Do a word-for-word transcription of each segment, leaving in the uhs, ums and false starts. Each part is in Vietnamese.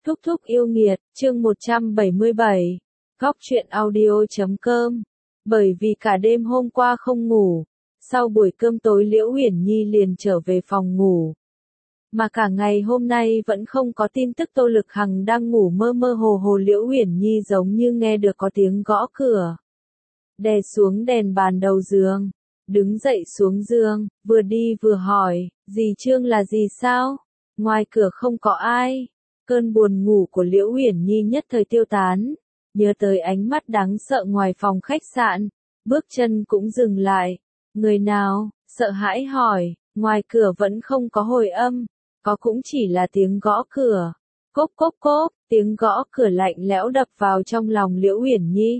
Thúc thúc yêu nghiệt, chương một trăm bảy mươi bảy, Góc truyện audio chấm com. Bởi vì cả đêm hôm qua không ngủ, sau buổi cơm tối Liễu Uyển Nhi liền trở về phòng ngủ. Mà cả ngày hôm nay vẫn không có tin tức Tô Lực Hằng đang ngủ mơ mơ hồ hồ. Liễu Uyển Nhi giống như nghe được có tiếng gõ cửa. Đè xuống đèn bàn đầu giường, đứng dậy xuống giường, vừa đi vừa hỏi, dì Trương là gì sao? Ngoài cửa không có ai. Cơn buồn ngủ của Liễu Uyển Nhi nhất thời tiêu tán, nhớ tới ánh mắt đáng sợ ngoài phòng khách sạn, bước chân cũng dừng lại. Người nào? Sợ hãi hỏi, ngoài cửa vẫn không có hồi âm, có cũng chỉ là tiếng gõ cửa. Cốp cốp cốp, tiếng gõ cửa lạnh lẽo đập vào trong lòng Liễu Uyển Nhi.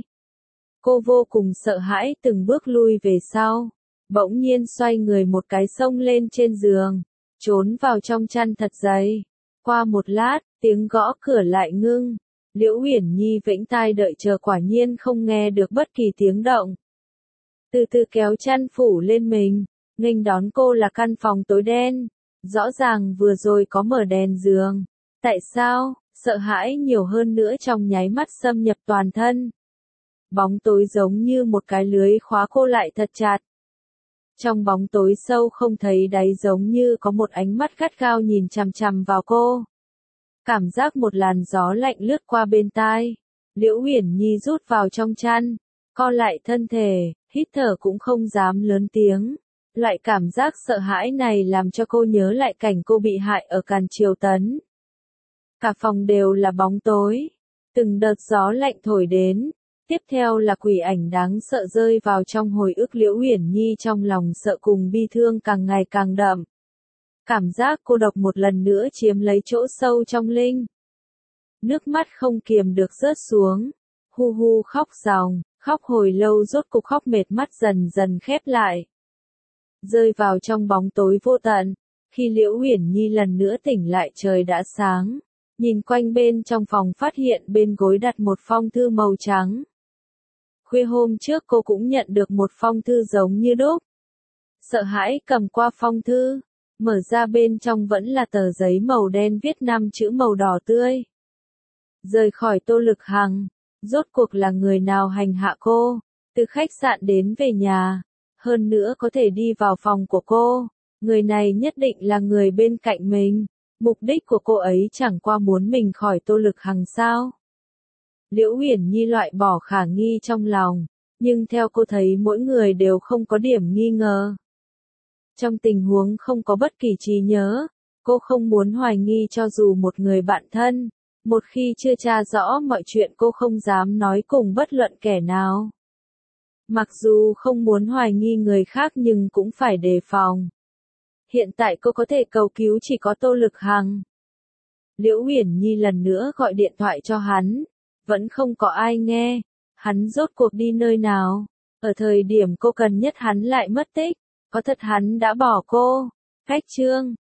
Cô vô cùng sợ hãi từng bước lui về sau, bỗng nhiên xoay người một cái xông lên trên giường, trốn vào trong chăn thật dày. Qua một lát, tiếng gõ cửa lại ngưng. Liễu Uyển Nhi vĩnh tai đợi chờ quả nhiên không nghe được bất kỳ tiếng động. Từ từ kéo chăn phủ lên mình, nghênh đón cô là căn phòng tối đen. Rõ ràng vừa rồi có mở đèn giường. Tại sao? Sợ hãi nhiều hơn nữa trong nháy mắt xâm nhập toàn thân. Bóng tối giống như một cái lưới khóa cô lại thật chặt. Trong bóng tối sâu không thấy đáy giống như có một ánh mắt gắt gao nhìn chằm chằm vào cô. Cảm giác một làn gió lạnh lướt qua bên tai. Liễu Uyển Nhi rút vào trong chăn, co lại thân thể, hít thở cũng không dám lớn tiếng. Loại cảm giác sợ hãi này làm cho cô nhớ lại cảnh cô bị hại ở Càn Triều Tấn. Cả phòng đều là bóng tối, từng đợt gió lạnh thổi đến. Tiếp theo là quỷ ảnh đáng sợ rơi vào trong hồi ức. Liễu Uyển Nhi trong lòng sợ cùng bi thương càng ngày càng đậm. Cảm giác cô độc một lần nữa chiếm lấy chỗ sâu trong linh. Nước mắt không kiềm được rớt xuống. Hu hu khóc ròng, khóc hồi lâu rốt cục khóc mệt mắt dần dần khép lại. Rơi vào trong bóng tối vô tận. Khi Liễu Uyển Nhi lần nữa tỉnh lại trời đã sáng. Nhìn quanh bên trong phòng phát hiện bên gối đặt một phong thư màu trắng. Khuya hôm trước cô cũng nhận được một phong thư giống như đúc. Sợ hãi cầm qua phong thư, mở ra bên trong vẫn là tờ giấy màu đen viết năm chữ màu đỏ tươi. Rời khỏi Tô Lực Hằng, rốt cuộc là người nào hành hạ cô, từ khách sạn đến về nhà, hơn nữa có thể đi vào phòng của cô, người này nhất định là người bên cạnh mình, mục đích của cô ấy chẳng qua muốn mình khỏi Tô Lực Hằng sao? Liễu Uyển Nhi loại bỏ khả nghi trong lòng, nhưng theo cô thấy mỗi người đều không có điểm nghi ngờ. Trong tình huống không có bất kỳ trí nhớ, cô không muốn hoài nghi cho dù một người bạn thân, một khi chưa tra rõ mọi chuyện cô không dám nói cùng bất luận kẻ nào. Mặc dù không muốn hoài nghi người khác nhưng cũng phải đề phòng. Hiện tại cô có thể cầu cứu chỉ có Tô Lực Hằng. Liễu Uyển Nhi lần nữa gọi điện thoại cho hắn. Vẫn không có ai nghe, hắn rốt cuộc đi nơi nào, ở thời điểm cô cần nhất hắn lại mất tích, có thật hắn đã bỏ cô. Cách chương